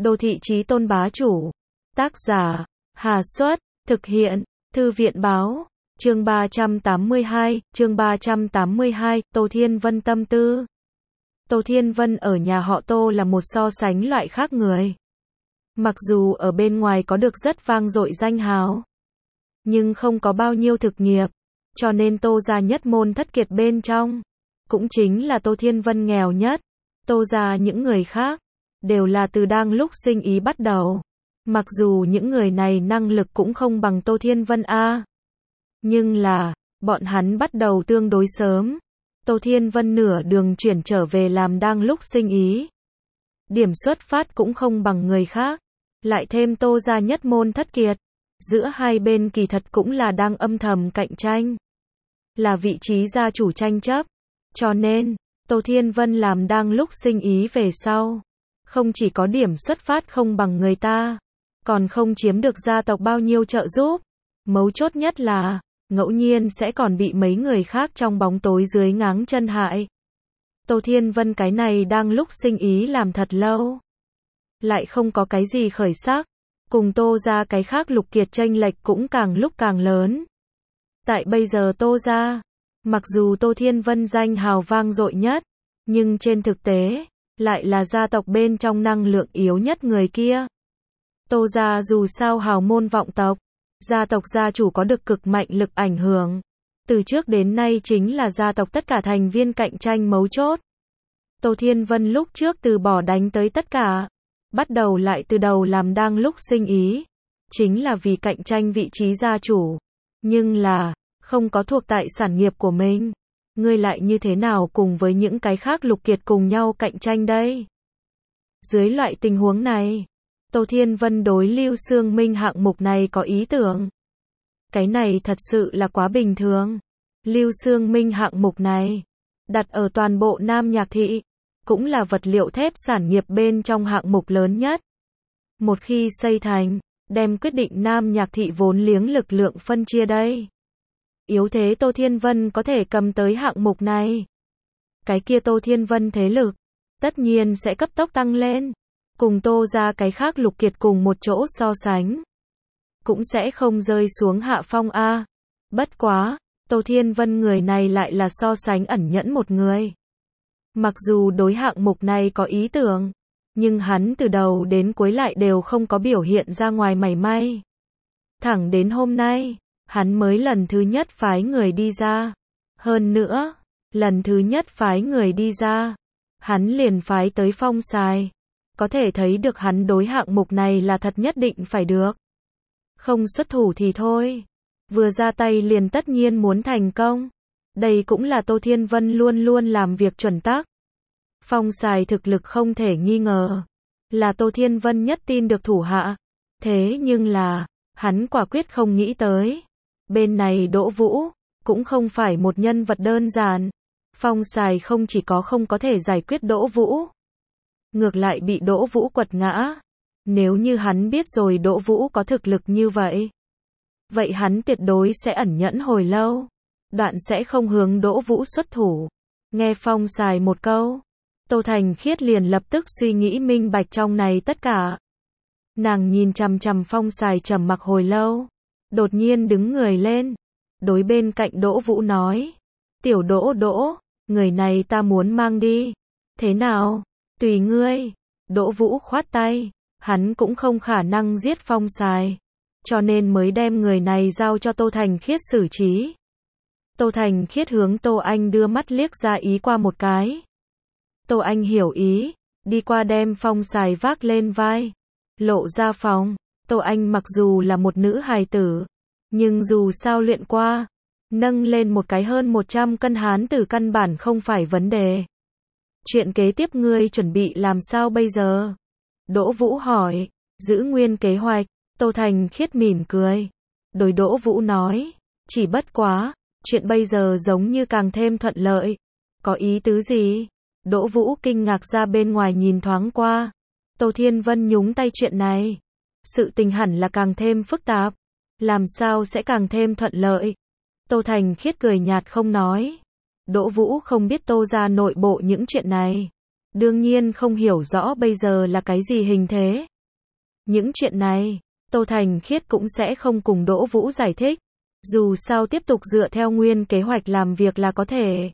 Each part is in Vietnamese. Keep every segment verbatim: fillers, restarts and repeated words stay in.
Đô thị chí tôn bá chủ. Tác giả, Hà Xuất, thực hiện, Thư viện báo. Chương ba trăm tám mươi hai, chương ba trăm tám mươi hai, Tô Thiên Vân tâm tư. Tô Thiên Vân ở nhà họ Tô là một so sánh loại khác người. Mặc dù ở bên ngoài có được rất vang dội danh hào, nhưng không có bao nhiêu thực nghiệp, cho nên Tô gia nhất môn thất kiệt bên trong, cũng chính là Tô Thiên Vân nghèo nhất. Tô gia những người khác, đều là từ đang lúc sinh ý bắt đầu. Mặc dù những người này năng lực cũng không bằng Tô Thiên Vân a, nhưng là, bọn hắn bắt đầu tương đối sớm. Tô Thiên Vân nửa đường chuyển trở về làm đang lúc sinh ý. Điểm xuất phát cũng không bằng người khác. Lại thêm Tô gia nhất môn thất kiệt. Giữa hai bên kỳ thật cũng là đang âm thầm cạnh tranh. Là vị trí gia chủ tranh chấp. Cho nên, Tô Thiên Vân làm đang lúc sinh ý về sau. Không chỉ có điểm xuất phát không bằng người ta, còn không chiếm được gia tộc bao nhiêu trợ giúp. Mấu chốt nhất là, ngẫu nhiên sẽ còn bị mấy người khác trong bóng tối dưới ngáng chân hại. Tô Thiên Vân cái này đang lúc sinh ý làm thật lâu, lại không có cái gì khởi sắc, cùng Tô gia cái khác lục kiệt chênh lệch cũng càng lúc càng lớn. Tại bây giờ Tô gia, mặc dù Tô Thiên Vân danh hào vang dội nhất, nhưng trên thực tế, lại là gia tộc bên trong năng lượng yếu nhất người kia. Tô gia dù sao hào môn vọng tộc, gia tộc gia chủ có được cực mạnh lực ảnh hưởng. Từ trước đến nay chính là gia tộc tất cả thành viên cạnh tranh mấu chốt. Tô Thiên Vân lúc trước từ bỏ đánh tới tất cả, bắt đầu lại từ đầu làm đang lúc sinh ý, chính là vì cạnh tranh vị trí gia chủ. Nhưng là, không có thuộc tại sản nghiệp của mình, ngươi lại như thế nào cùng với những cái khác lục kiệt cùng nhau cạnh tranh đây? Dưới loại tình huống này, Tô Thiên Vân đối Lưu Xương Minh hạng mục này có ý tưởng. Cái này thật sự là quá bình thường. Lưu Xương Minh hạng mục này, đặt ở toàn bộ Nam Nhạc Thị, cũng là vật liệu thép sản nghiệp bên trong hạng mục lớn nhất. Một khi xây thành, đem quyết định Nam Nhạc Thị vốn liếng lực lượng phân chia đây. Yếu thế Tô Thiên Vân có thể cầm tới hạng mục này. Cái kia Tô Thiên Vân thế lực, tất nhiên sẽ cấp tốc tăng lên. Cùng Tô gia cái khác lục kiệt cùng một chỗ so sánh, cũng sẽ không rơi xuống hạ phong a. Bất quá, Tô Thiên Vân người này lại là so sánh ẩn nhẫn một người. Mặc dù đối hạng mục này có ý tưởng, nhưng hắn từ đầu đến cuối lại đều không có biểu hiện ra ngoài mảy may. Thẳng đến hôm nay, hắn mới lần thứ nhất phái người đi ra. Hơn nữa, lần thứ nhất phái người đi ra, hắn liền phái tới Phong Sài. Có thể thấy được hắn đối hạng mục này là thật nhất định phải được. Không xuất thủ thì thôi. Vừa ra tay liền tất nhiên muốn thành công. Đây cũng là Tô Thiên Vân luôn luôn làm việc chuẩn tắc. Phong Sài thực lực không thể nghi ngờ, là Tô Thiên Vân nhất tin được thủ hạ. Thế nhưng là, hắn quả quyết không nghĩ tới. Bên này Đỗ Vũ, cũng không phải một nhân vật đơn giản. Phong Sài không chỉ có không có thể giải quyết Đỗ Vũ, ngược lại bị Đỗ Vũ quật ngã. Nếu như hắn biết rồi Đỗ Vũ có thực lực như vậy, vậy hắn tuyệt đối sẽ ẩn nhẫn hồi lâu, đoạn sẽ không hướng Đỗ Vũ xuất thủ. Nghe Phong Sài một câu, Tô Thành Khiết liền lập tức suy nghĩ minh bạch trong này tất cả. Nàng nhìn chằm chằm Phong Sài trầm mặc hồi lâu, đột nhiên đứng người lên, đối bên cạnh Đỗ Vũ nói: "Tiểu Đỗ Đỗ, người này ta muốn mang đi. Thế nào? Tùy ngươi." Đỗ Vũ khoát tay, hắn cũng không khả năng giết Phong Sài, cho nên mới đem người này giao cho Tô Thành Khiết xử trí. Tô Thành Khiết hướng Tô Anh đưa mắt liếc ra ý qua một cái. Tô Anh hiểu ý, đi qua đem Phong Sài vác lên vai, lộ ra phòng. Tô Anh mặc dù là một nữ hài tử, nhưng dù sao luyện qua, nâng lên một cái hơn một trăm cân hán tử căn bản không phải vấn đề. Chuyện kế tiếp ngươi chuẩn bị làm sao bây giờ? Đỗ Vũ hỏi. Giữ nguyên kế hoạch. Tô Thành Khiết mỉm cười, đối Đỗ Vũ nói, chỉ bất quá, chuyện bây giờ giống như càng thêm thuận lợi. Có ý tứ gì? Đỗ Vũ kinh ngạc ra bên ngoài nhìn thoáng qua. Tô Thiên Vân nhúng tay chuyện này. Sự tình hẳn là càng thêm phức tạp. Làm sao sẽ càng thêm thuận lợi? Tô Thành Khiết cười nhạt không nói. Đỗ Vũ không biết Tô gia nội bộ những chuyện này, đương nhiên không hiểu rõ bây giờ là cái gì hình thế. Những chuyện này, Tô Thành Khiết cũng sẽ không cùng Đỗ Vũ giải thích. Dù sao tiếp tục dựa theo nguyên kế hoạch làm việc là có thể.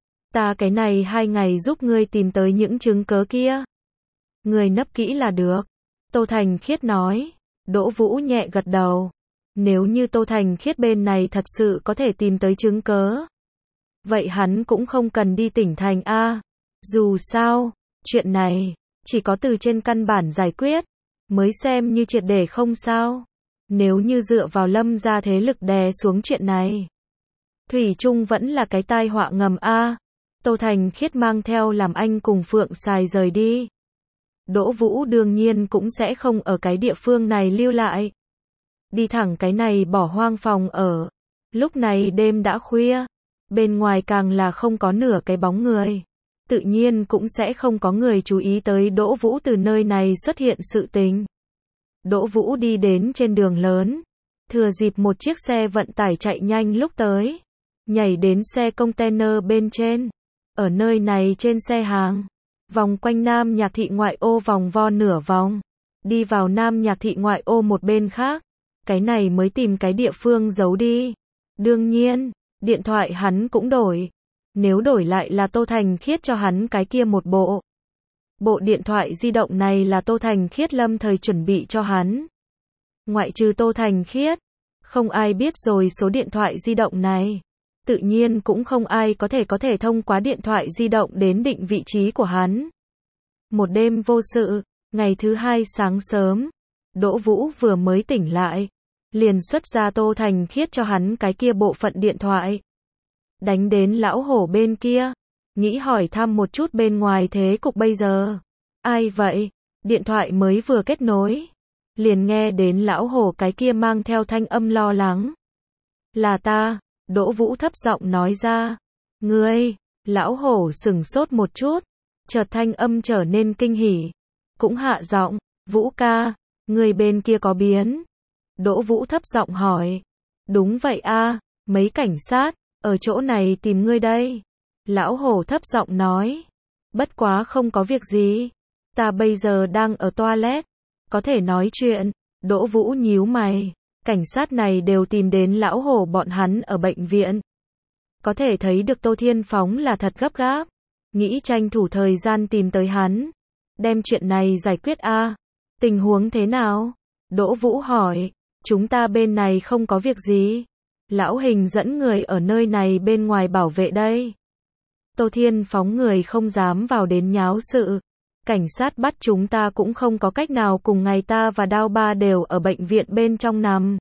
Ta cái này hai ngày giúp ngươi tìm tới những chứng cớ kia. Ngươi nấp kỹ là được. Tô Thành Khiết nói. Đỗ Vũ nhẹ gật đầu. Nếu như Tô Thành Khiết bên này thật sự có thể tìm tới chứng cớ. Vậy hắn cũng không cần đi tỉnh thành A. Dù sao, chuyện này, chỉ có từ trên căn bản giải quyết, mới xem như triệt để không sao. Nếu như dựa vào Lâm gia thế lực đè xuống chuyện này. Thủy chung vẫn là cái tai họa ngầm A. Tô Thành Khiết mang theo làm anh cùng Phượng Sài rời đi. Đỗ Vũ đương nhiên cũng sẽ không ở cái địa phương này lưu lại. Đi thẳng cái này bỏ hoang phòng ở. Lúc này đêm đã khuya. Bên ngoài càng là không có nửa cái bóng người. Tự nhiên cũng sẽ không có người chú ý tới Đỗ Vũ từ nơi này xuất hiện sự tình. Đỗ Vũ đi đến trên đường lớn. Thừa dịp một chiếc xe vận tải chạy nhanh lúc tới. Nhảy đến xe container bên trên. Ở nơi này trên xe hàng. Vòng quanh Nam Nhạc Thị ngoại ô vòng vo nửa vòng. Đi vào Nam Nhạc Thị ngoại ô một bên khác. Cái này mới tìm cái địa phương giấu đi. Đương nhiên, điện thoại hắn cũng đổi. Nếu đổi lại là Tô Thành Khiết cho hắn cái kia một bộ. Bộ điện thoại di động này là Tô Thành Khiết lâm thời chuẩn bị cho hắn. Ngoại trừ Tô Thành Khiết, không ai biết rồi số điện thoại di động này. Tự nhiên cũng không ai có thể có thể thông qua điện thoại di động đến định vị trí của hắn. Một đêm vô sự, ngày thứ hai sáng sớm, Đỗ Vũ vừa mới tỉnh lại, liền xuất ra Tô Thành Khiết cho hắn cái kia bộ phận điện thoại. Đánh đến lão hổ bên kia, nghĩ hỏi thăm một chút bên ngoài thế cục bây giờ. Ai vậy? Điện thoại mới vừa kết nối, liền nghe đến lão hổ cái kia mang theo thanh âm lo lắng. Là ta, Đỗ Vũ thấp giọng nói ra. Ngươi, lão hổ sừng sốt một chút, chợt thanh âm trở nên kinh hỉ. Cũng hạ giọng, Vũ ca, người bên kia có biến. Đỗ Vũ thấp giọng hỏi. Đúng vậy a, mấy cảnh sát, ở chỗ này tìm ngươi đây. Lão hổ thấp giọng nói. Bất quá không có việc gì. Ta bây giờ đang ở toilet. Có thể nói chuyện. Đỗ Vũ nhíu mày. Cảnh sát này đều tìm đến lão hổ bọn hắn ở bệnh viện. Có thể thấy được Tô Thiên Phóng là thật gấp gáp. Nghĩ tranh thủ thời gian tìm tới hắn. Đem chuyện này giải quyết a. Tình huống thế nào? Đỗ Vũ hỏi. Chúng ta bên này không có việc gì. Lão Hình dẫn người ở nơi này bên ngoài bảo vệ đây. Tô Thiên Phóng người không dám vào đến nháo sự. Cảnh sát bắt chúng ta cũng không có cách nào, cùng ngày ta và Đao Ba đều ở bệnh viện bên trong nằm.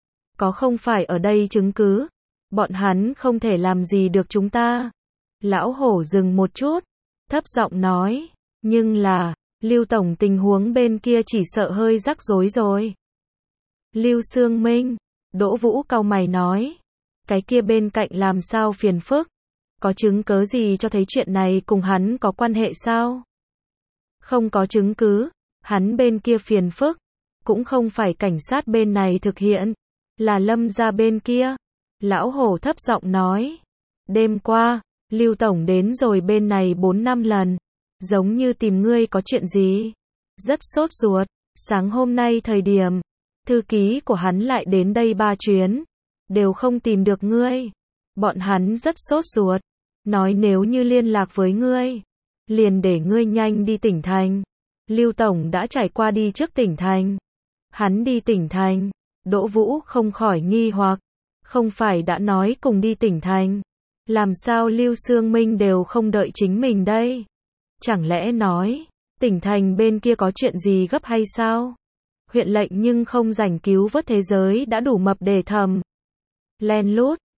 Có không phải ở đây chứng cứ. Bọn hắn không thể làm gì được chúng ta. Lão hổ dừng một chút. Thấp giọng nói. Nhưng là, Lưu Tổng tình huống bên kia chỉ sợ hơi rắc rối rồi. Lưu Sương Minh. Đỗ Vũ cau mày nói. Cái kia bên cạnh làm sao phiền phức. Có chứng cứ gì cho thấy chuyện này cùng hắn có quan hệ sao? Không có chứng cứ. Hắn bên kia phiền phức. Cũng không phải cảnh sát bên này thực hiện. Là Lâm gia bên kia. Lão hổ thấp giọng nói. Đêm qua, Lưu Tổng đến rồi bên này bốn năm lần. Giống như tìm ngươi có chuyện gì. Rất sốt ruột. Sáng hôm nay thời điểm, thư ký của hắn lại đến đây ba chuyến. Đều không tìm được ngươi. Bọn hắn rất sốt ruột. Nói nếu như liên lạc với ngươi, liền để ngươi nhanh đi tỉnh thành. Lưu Tổng đã trải qua đi trước tỉnh thành. Hắn đi tỉnh thành. Đỗ Vũ không khỏi nghi hoặc. Không phải đã nói cùng đi tỉnh thành. Làm sao Lưu Sương Minh đều không đợi chính mình đây? Chẳng lẽ nói, tỉnh thành bên kia có chuyện gì gấp hay sao? Huyện lệnh nhưng không rảnh cứu vớt thế giới đã đủ mập để thầm. Len lút,